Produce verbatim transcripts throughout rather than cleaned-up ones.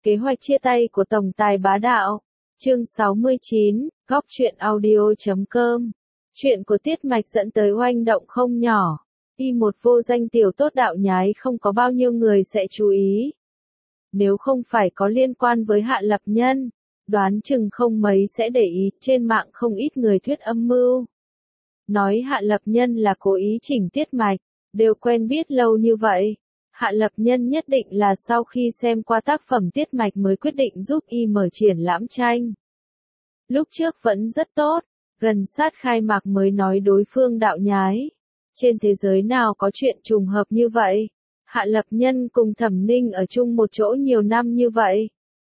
Kế hoạch chia tay của tổng tài bá đạo. Chương sáu mươi chín, góc truyện audio chấm com. Chuyện của Tiết Mạch dẫn tới oanh động không nhỏ. Y một vô danh tiểu tốt đạo nhái không có bao nhiêu người sẽ chú ý. Nếu không phải có liên quan với Hạ Lập Nhân, đoán chừng không mấy sẽ để ý, trên mạng không ít người thuyết âm mưu. Nói Hạ Lập Nhân là cố ý chỉnh Tiết Mạch, đều quen biết lâu như vậy. Hạ Lập Nhân nhất định là sau khi xem qua tác phẩm Tiết Mạch mới quyết định giúp y mở triển lãm tranh. Lúc trước vẫn rất tốt, gần sát khai mạc mới nói đối phương đạo nhái. Trên thế giới nào có chuyện trùng hợp như vậy? Hạ Lập Nhân cùng Thẩm Ninh ở chung một chỗ nhiều năm như vậy.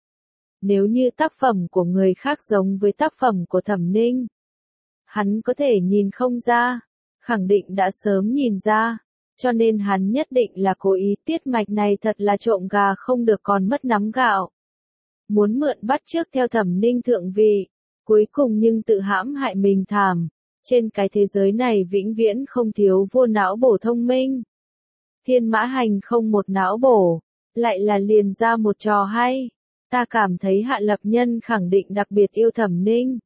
Nếu như tác phẩm của người khác giống với tác phẩm của Thẩm Ninh, hắn có thể nhìn không ra, khẳng định đã sớm nhìn ra. Cho nên hắn nhất định là cố ý. Tiết Mạch này thật là trộm gà không được còn mất nắm gạo. Muốn mượn bắt chước theo Thẩm Ninh thượng vị, cuối cùng nhưng tự hãm hại mình thảm. Trên cái thế giới này vĩnh viễn không thiếu vô não bổ thông minh. Thiên Mã Hành không một não bổ, lại là liền ra một trò hay. Ta cảm thấy Hạ Lập Nhân khẳng định đặc biệt yêu Thẩm Ninh.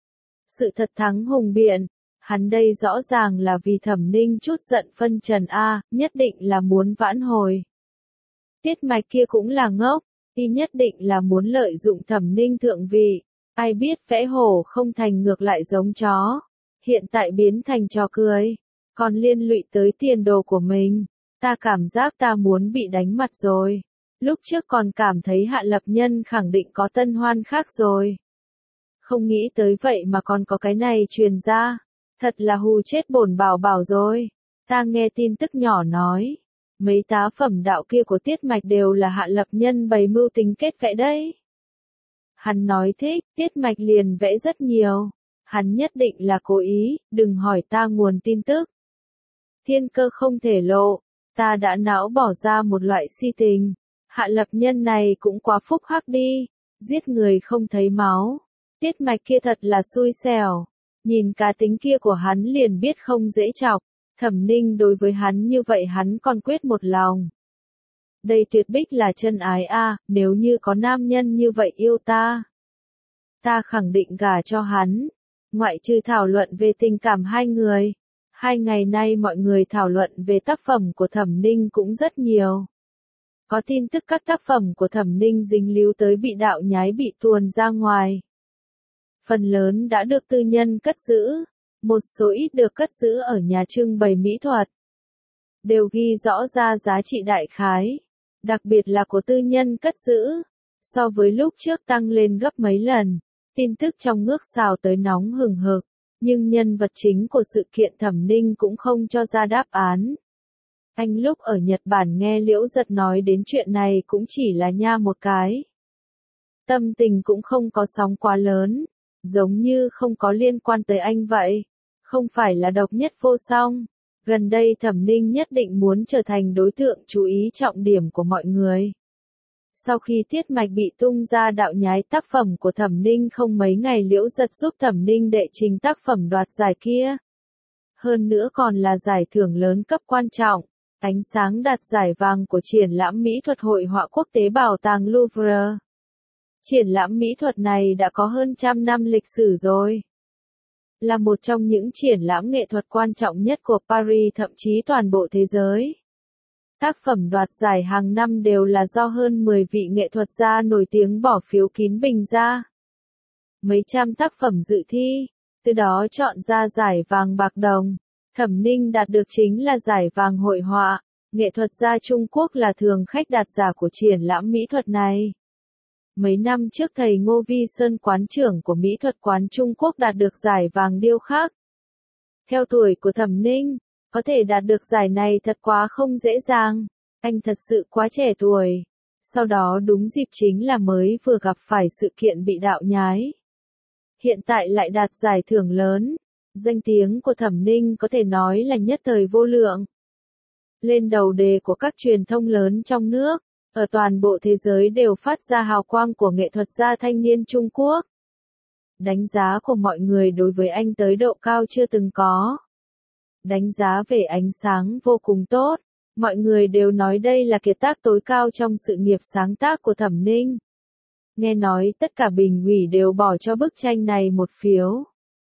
Sự thật thắng hùng biện. Hắn đây rõ ràng là vì Thẩm Ninh chút giận phân trần a, nhất định là muốn vãn hồi. Tiết Mạch kia cũng là ngốc, y nhất định là muốn lợi dụng Thẩm Ninh thượng vị. Ai biết vẽ hổ không thành ngược lại giống chó. Hiện tại biến thành trò cười, còn liên lụy tới tiền đồ của mình. Ta cảm giác ta muốn bị đánh mặt rồi. Lúc trước còn cảm thấy Hạ Lập Nhân khẳng định có tân hoan khác rồi. Không nghĩ tới vậy mà còn có cái này truyền ra. Thật là hù chết bổn bảo bảo rồi. Ta nghe tin tức nhỏ nói, mấy tá phẩm đạo kia của Tiết Mạch đều là Hạ Lập Nhân bày mưu tính kết vẽ đấy. Hắn nói thích, Tiết Mạch liền vẽ rất nhiều. Hắn nhất định là cố ý, đừng hỏi ta nguồn tin tức. Thiên cơ không thể lộ, ta đã não bỏ ra một loại si tình. Hạ Lập Nhân này cũng quá phúc hắc đi, giết người không thấy máu. Tiết Mạch kia thật là xui xẻo. Nhìn cá tính kia của hắn liền biết không dễ chọc. Thẩm Ninh đối với hắn như vậy hắn còn quyết một lòng. Đây tuyệt bích là chân ái a, nếu như có nam nhân như vậy yêu ta, ta khẳng định gả cho hắn. Ngoại trừ thảo luận về tình cảm hai người, hai ngày nay mọi người thảo luận về tác phẩm của Thẩm Ninh cũng rất nhiều. Có tin tức các tác phẩm của Thẩm Ninh dính líu tới bị đạo nhái bị tuồn ra ngoài. Phần lớn đã được tư nhân cất giữ, một số ít được cất giữ ở nhà trưng bày mỹ thuật. Đều ghi rõ ra giá trị đại khái, đặc biệt là của tư nhân cất giữ, so với lúc trước tăng lên gấp mấy lần. Tin tức trong nước xào tới nóng hừng hực, nhưng nhân vật chính của sự kiện Thẩm Ninh cũng không cho ra đáp án. Anh lúc ở Nhật Bản nghe Liễu Giật nói đến chuyện này cũng chỉ là nha một cái. Tâm tình cũng không có sóng quá lớn. Giống như không có liên quan tới anh vậy. Không phải là độc nhất vô song. Gần đây Thẩm Ninh nhất định muốn trở thành đối tượng chú ý trọng điểm của mọi người. Sau khi Tiết Mạch bị tung ra đạo nhái tác phẩm của Thẩm Ninh không mấy ngày Liễu Giật giúp Thẩm Ninh đệ trình tác phẩm đoạt giải kia. Hơn nữa còn là giải thưởng lớn cấp quan trọng. Ánh sáng đạt giải vàng của triển lãm mỹ thuật hội họa quốc tế Bảo tàng Louvre. Triển lãm mỹ thuật này đã có hơn trăm năm lịch sử rồi. Là một trong những triển lãm nghệ thuật quan trọng nhất của Paris thậm chí toàn bộ thế giới. Tác phẩm đoạt giải hàng năm đều là do hơn mười vị nghệ thuật gia nổi tiếng bỏ phiếu kín bình ra. Mấy trăm tác phẩm dự thi, từ đó chọn ra giải vàng bạc đồng. Thẩm Ninh đạt được chính là giải vàng hội họa. Nghệ thuật gia Trung Quốc là thường khách đạt giải của triển lãm mỹ thuật này. Mấy năm trước thầy Ngô Vi Sơn quán trưởng của mỹ thuật quán Trung Quốc đạt được giải vàng điêu khắc. Theo tuổi của Thẩm Ninh, có thể đạt được giải này thật quá không dễ dàng. Anh thật sự quá trẻ tuổi. Sau đó đúng dịp chính là mới vừa gặp phải sự kiện bị đạo nhái. Hiện tại lại đạt giải thưởng lớn. Danh tiếng của Thẩm Ninh có thể nói là nhất thời vô lượng. Lên đầu đề của các truyền thông lớn trong nước. Ở toàn bộ thế giới đều phát ra hào quang của nghệ thuật gia thanh niên Trung Quốc. Đánh giá của mọi người đối với anh tới độ cao chưa từng có. Đánh giá về ánh sáng vô cùng tốt. Mọi người đều nói đây là kiệt tác tối cao trong sự nghiệp sáng tác của Thẩm Ninh. Nghe nói tất cả bình ủy đều bỏ cho bức tranh này một phiếu.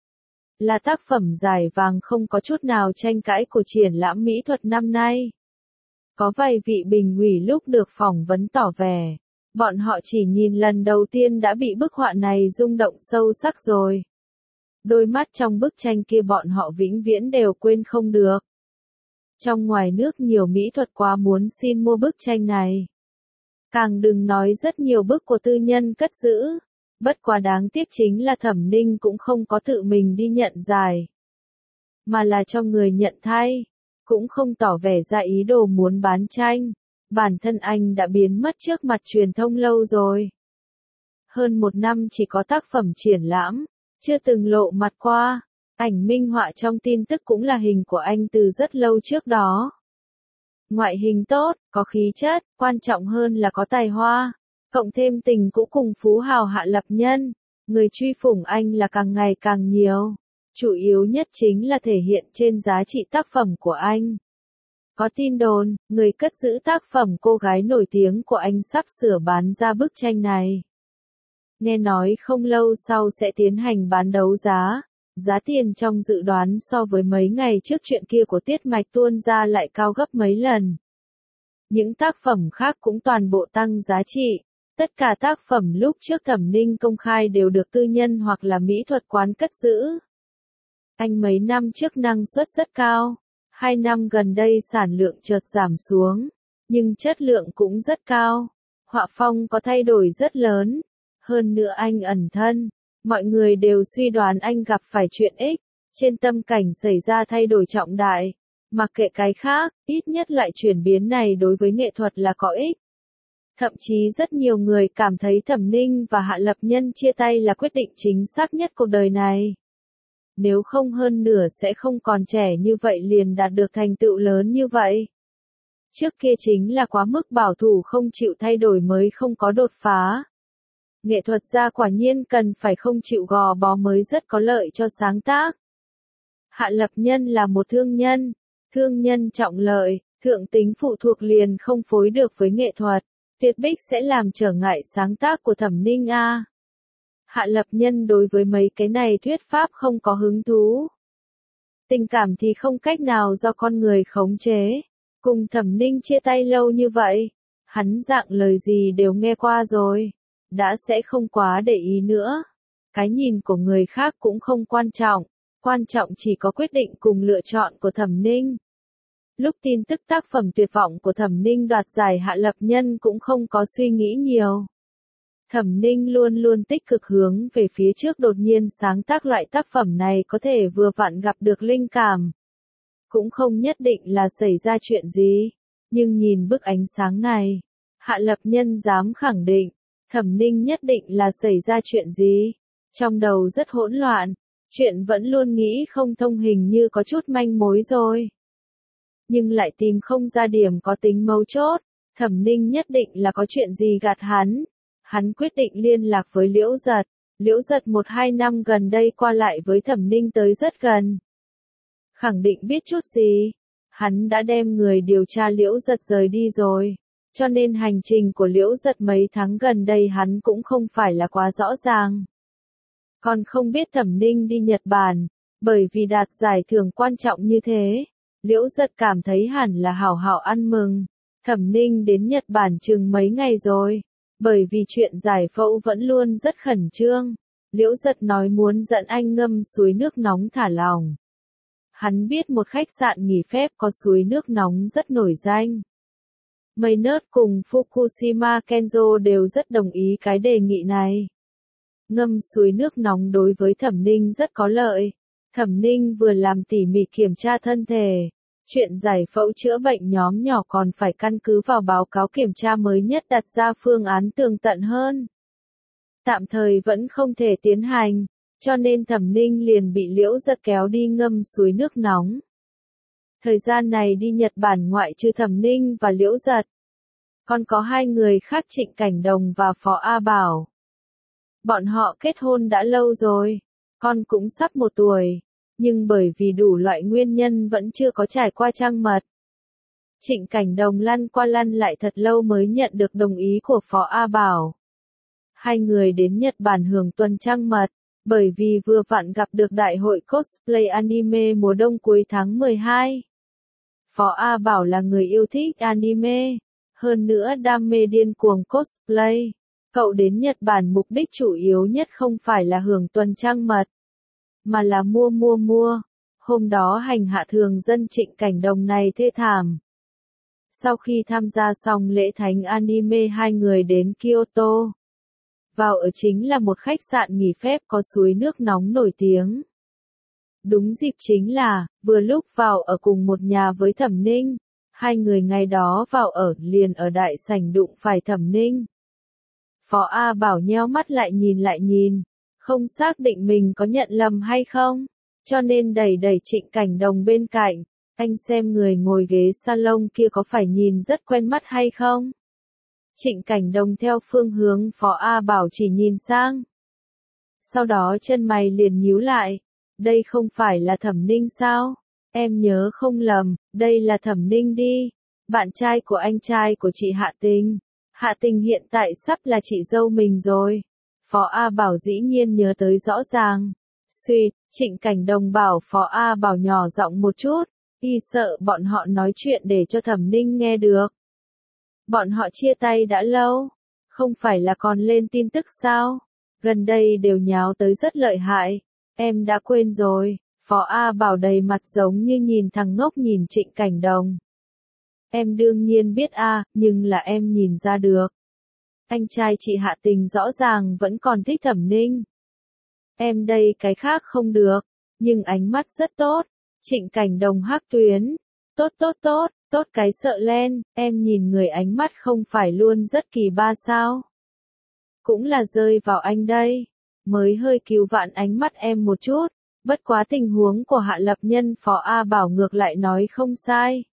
Là tác phẩm giải vàng không có chút nào tranh cãi của triển lãm mỹ thuật năm nay. Có vài vị bình ủy lúc được phỏng vấn tỏ vẻ, bọn họ chỉ nhìn lần đầu tiên đã bị bức họa này rung động sâu sắc rồi. Đôi mắt trong bức tranh kia bọn họ vĩnh viễn đều quên không được. Trong ngoài nước nhiều mỹ thuật quá muốn xin mua bức tranh này. Càng đừng nói rất nhiều bức của tư nhân cất giữ. Bất quá đáng tiếc chính là Thẩm Ninh cũng không có tự mình đi nhận giải. Mà là cho người nhận thay. Cũng không tỏ vẻ ra ý đồ muốn bán tranh. Bản thân anh đã biến mất trước mặt truyền thông lâu rồi. Hơn một năm chỉ có tác phẩm triển lãm, chưa từng lộ mặt qua. Ảnh minh họa trong tin tức cũng là hình của anh từ rất lâu trước đó. Ngoại hình tốt, có khí chất, quan trọng hơn là có tài hoa. Cộng thêm tình cũ cùng phú hào Hạ Lập Nhân, người truy phủng anh là càng ngày càng nhiều. Chủ yếu nhất chính là thể hiện trên giá trị tác phẩm của anh. Có tin đồn, người cất giữ tác phẩm cô gái nổi tiếng của anh sắp sửa bán ra bức tranh này. Nghe nói không lâu sau sẽ tiến hành bán đấu giá. Giá tiền trong dự đoán so với mấy ngày trước chuyện kia của Tiết Mạch tuôn ra lại cao gấp mấy lần. Những tác phẩm khác cũng toàn bộ tăng giá trị. Tất cả tác phẩm lúc trước Thẩm Ninh công khai đều được tư nhân hoặc là mỹ thuật quán cất giữ. Anh mấy năm trước năng suất rất cao. Hai năm gần đây sản lượng chợt giảm xuống. Nhưng chất lượng cũng rất cao. Họa phong có thay đổi rất lớn. Hơn nữa anh ẩn thân. Mọi người đều suy đoán anh gặp phải chuyện ích, trên tâm cảnh xảy ra thay đổi trọng đại. Mặc kệ cái khác, ít nhất loại chuyển biến này đối với nghệ thuật là có ích. Thậm chí rất nhiều người cảm thấy Thẩm Ninh và Hạ Lập Nhân chia tay là quyết định chính xác nhất cuộc đời này. Nếu không hơn nửa sẽ không còn trẻ như vậy liền đạt được thành tựu lớn như vậy. Trước kia chính là quá mức bảo thủ không chịu thay đổi mới không có đột phá. Nghệ thuật gia quả nhiên cần phải không chịu gò bó mới rất có lợi cho sáng tác. Hạ Lập Nhân là một thương nhân, thương nhân trọng lợi, thượng tính phụ thuộc liền không phối được với nghệ thuật, tuyệt bích sẽ làm trở ngại sáng tác của Thẩm Ninh a. Hạ Lập Nhân đối với mấy cái này thuyết pháp không có hứng thú. Tình cảm thì không cách nào do con người khống chế. Cùng Thẩm Ninh chia tay lâu như vậy, hắn dạng lời gì đều nghe qua rồi. Đã sẽ không quá để ý nữa. Cái nhìn của người khác cũng không quan trọng, quan trọng chỉ có quyết định cùng lựa chọn của Thẩm Ninh. Lúc tin tức tác phẩm tuyệt vọng của Thẩm Ninh đoạt giải Hạ Lập Nhân cũng không có suy nghĩ nhiều. Thẩm Ninh luôn luôn tích cực hướng về phía trước, đột nhiên sáng tác loại tác phẩm này có thể vừa vặn gặp được linh cảm. Cũng không nhất định là xảy ra chuyện gì, nhưng nhìn bức ánh sáng này, Hạ Lập Nhân dám khẳng định. Thẩm Ninh nhất định là xảy ra chuyện gì. Trong đầu rất hỗn loạn. Chuyện vẫn luôn nghĩ không thông, hình như có chút manh mối rồi. Nhưng lại tìm không ra điểm có tính mấu chốt. Thẩm Ninh nhất định là có chuyện gì gạt hắn. Hắn quyết định liên lạc với Liễu Giật. Liễu Giật một hai năm gần đây qua lại với Thẩm Ninh tới rất gần. Khẳng định biết chút gì. Hắn đã đem người điều tra Liễu Giật rời đi rồi. Cho nên hành trình của Liễu Giật mấy tháng gần đây hắn cũng không phải là quá rõ ràng. Còn không biết Thẩm Ninh đi Nhật Bản, bởi vì đạt giải thưởng quan trọng như thế. Liễu Giật cảm thấy hẳn là hảo hảo ăn mừng. Thẩm Ninh đến Nhật Bản chừng mấy ngày rồi, bởi vì chuyện giải phẫu vẫn luôn rất khẩn trương. Liễu Giật nói muốn dẫn anh ngâm suối nước nóng thả lỏng. Hắn biết một khách sạn nghỉ phép có suối nước nóng rất nổi danh. Maynard cùng Fukushima Kenzo đều rất đồng ý cái đề nghị này. Ngâm suối nước nóng đối với Thẩm Ninh rất có lợi. Thẩm Ninh vừa làm tỉ mỉ kiểm tra thân thể. Chuyện giải phẫu chữa bệnh nhóm nhỏ còn phải căn cứ vào báo cáo kiểm tra mới nhất đặt ra phương án tường tận hơn. Tạm thời vẫn không thể tiến hành, cho nên Thẩm Ninh liền bị Liễu Giật kéo đi ngâm suối nước nóng. Thời gian này đi Nhật Bản ngoại trừ Thẩm Ninh và Liễu Giật, còn có hai người khác, Trịnh Cảnh Đồng và Phó A Bảo. Bọn họ kết hôn đã lâu rồi, con cũng sắp một tuổi, nhưng bởi vì đủ loại nguyên nhân vẫn chưa có trải qua trăng mật. Trịnh Cảnh Đồng lăn qua lăn lại thật lâu mới nhận được đồng ý của Phó A Bảo. Hai người đến Nhật Bản hưởng tuần trăng mật, bởi vì vừa vặn gặp được đại hội cosplay anime mùa đông cuối tháng mười hai. Phó A Bảo là người yêu thích anime, hơn nữa đam mê điên cuồng cosplay. Cậu đến Nhật Bản mục đích chủ yếu nhất không phải là hưởng tuần trăng mật, mà là mua mua mua. Hôm đó hành hạ thường dân Trịnh Cảnh Đồng này thê thảm. Sau khi tham gia xong lễ thánh anime hai người đến Kyoto. Vào ở chính là một khách sạn nghỉ phép có suối nước nóng nổi tiếng. Đúng dịp chính là, vừa lúc vào ở cùng một nhà với Thẩm Ninh. Hai người ngày đó vào ở liền ở đại sảnh đụng phải Thẩm Ninh. Phó A Bảo nheo mắt lại nhìn lại nhìn, không xác định mình có nhận lầm hay không, cho nên đẩy đẩy Trịnh Cảnh Đồng bên cạnh, anh xem người ngồi ghế salon kia có phải nhìn rất quen mắt hay không? Trịnh Cảnh Đồng theo phương hướng Phó A Bảo chỉ nhìn sang. Sau đó chân mày liền nhíu lại, đây không phải là Thẩm Ninh sao? Em nhớ không lầm, đây là Thẩm Ninh đi, bạn trai của anh trai của chị Hạ Tình. Hạ Tình hiện tại sắp là chị dâu mình rồi. Phó A Bảo dĩ nhiên nhớ tới rõ ràng. Suýt, Trịnh Cảnh Đồng bảo Phó A Bảo nhỏ giọng một chút, y sợ bọn họ nói chuyện để cho Thẩm Ninh nghe được. Bọn họ chia tay đã lâu, không phải là còn lên tin tức sao? Gần đây đều nháo tới rất lợi hại, em đã quên rồi. Phó A Bảo đầy mặt giống như nhìn thằng ngốc nhìn Trịnh Cảnh Đồng. Em đương nhiên biết a, nhưng là em nhìn ra được. Anh trai chị Hạ Tình rõ ràng vẫn còn thích Thẩm Ninh. Em đây cái khác không được, nhưng ánh mắt rất tốt. Trịnh Cảnh Đồng hắc tuyến. Tốt tốt tốt, tốt cái sợ len, em nhìn người ánh mắt không phải luôn rất kỳ ba sao. Cũng là rơi vào anh đây, mới hơi cứu vãn ánh mắt em một chút. Bất quá tình huống của Hạ Lập Nhân Phó A Bảo ngược lại nói không sai.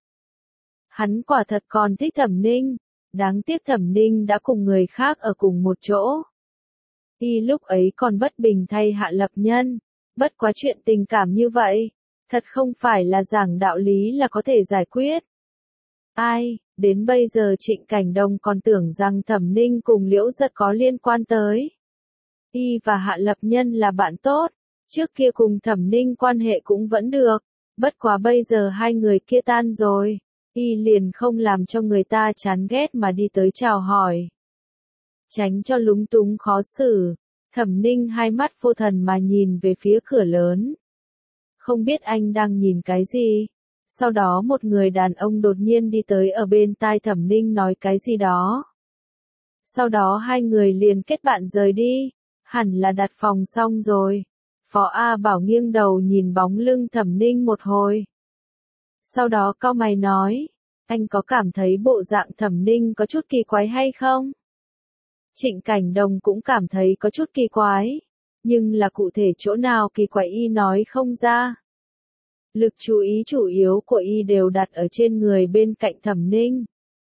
Hắn quả thật còn thích Thẩm Ninh, đáng tiếc Thẩm Ninh đã cùng người khác ở cùng một chỗ. Y lúc ấy còn bất bình thay Hạ Lập Nhân, bất quá chuyện tình cảm như vậy, thật không phải là giảng đạo lý là có thể giải quyết. Ai, đến bây giờ Trịnh Cảnh Đồng còn tưởng rằng Thẩm Ninh cùng Liễu Giật có liên quan tới. Y và Hạ Lập Nhân là bạn tốt, trước kia cùng Thẩm Ninh quan hệ cũng vẫn được, bất quá bây giờ hai người kia tan rồi. Y liền không làm cho người ta chán ghét mà đi tới chào hỏi. Tránh cho lúng túng khó xử, Thẩm Ninh hai mắt vô thần mà nhìn về phía cửa lớn. Không biết anh đang nhìn cái gì? Sau đó một người đàn ông đột nhiên đi tới ở bên tai Thẩm Ninh nói cái gì đó. Sau đó hai người liền kết bạn rời đi, hẳn là đặt phòng xong rồi. Phó A Bảo nghiêng đầu nhìn bóng lưng Thẩm Ninh một hồi. Sau đó cau mày nói, anh có cảm thấy bộ dạng Thẩm Ninh có chút kỳ quái hay không? Trịnh Cảnh Đồng cũng cảm thấy có chút kỳ quái, nhưng là cụ thể chỗ nào kỳ quái y nói không ra. Lực chú ý chủ yếu của y đều đặt ở trên người bên cạnh Thẩm Ninh.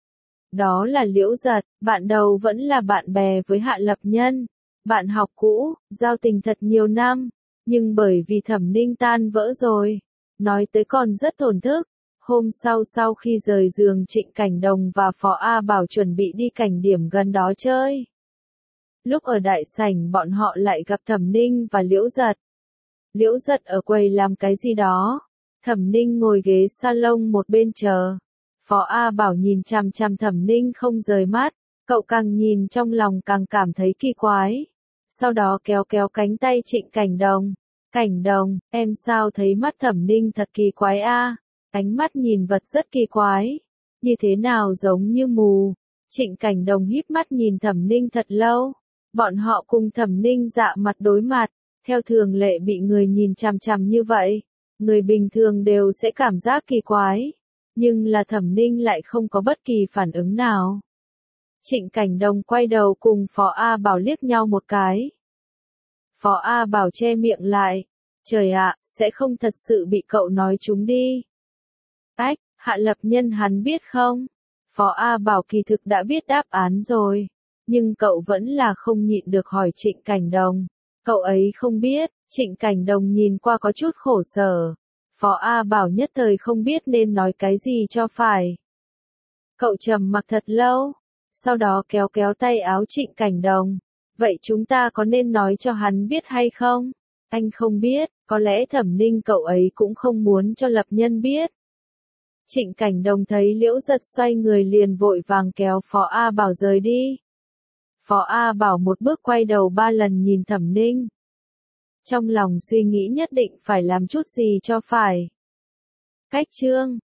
Đó là Liễu Giật, bạn đầu vẫn là bạn bè với Hạ Lập Nhân, bạn học cũ, giao tình thật nhiều năm, nhưng bởi vì Thẩm Ninh tan vỡ rồi, nói tới còn rất thổn thức. Hôm sau sau khi rời giường Trịnh Cảnh Đồng và Phó A Bảo chuẩn bị đi cảnh điểm gần đó chơi. Lúc ở đại sảnh bọn họ lại gặp Thẩm Ninh và Liễu Giật. Liễu Giật ở quầy làm cái gì đó. Thẩm Ninh ngồi ghế salon một bên chờ. Phó A Bảo nhìn chằm chằm Thẩm Ninh không rời mắt. Cậu càng nhìn trong lòng càng cảm thấy kỳ quái. Sau đó kéo kéo cánh tay Trịnh Cảnh Đồng. Cảnh Đồng, em sao thấy mắt Thẩm Ninh thật kỳ quái a? Ánh mắt nhìn vật rất kỳ quái. Như thế nào giống như mù. Trịnh Cảnh Đồng híp mắt nhìn Thẩm Ninh thật lâu. Bọn họ cùng Thẩm Ninh dạ mặt đối mặt. Theo thường lệ bị người nhìn chằm chằm như vậy. Người bình thường đều sẽ cảm giác kỳ quái. Nhưng là Thẩm Ninh lại không có bất kỳ phản ứng nào. Trịnh Cảnh Đồng quay đầu cùng Phó A Bảo liếc nhau một cái. Phó A Bảo che miệng lại. Trời ạ, sẽ không thật sự bị cậu nói trúng đi. Ách, Hạ Lập Nhân hắn biết không? Phó A Bảo kỳ thực đã biết đáp án rồi. Nhưng cậu vẫn là không nhịn được hỏi Trịnh Cảnh Đồng. Cậu ấy không biết, Trịnh Cảnh Đồng nhìn qua có chút khổ sở. Phó A Bảo nhất thời không biết nên nói cái gì cho phải. Cậu trầm mặc thật lâu. Sau đó kéo kéo tay áo Trịnh Cảnh Đồng. Vậy chúng ta có nên nói cho hắn biết hay không? Anh không biết, có lẽ Thẩm Ninh cậu ấy cũng không muốn cho Lập Nhân biết. Trịnh Cảnh Đồng thấy Liễu Giật xoay người liền vội vàng kéo Phó A Bảo rời đi. Phó A Bảo một bước quay đầu ba lần nhìn Thẩm Ninh. Trong lòng suy nghĩ nhất định phải làm chút gì cho phải. Cách chương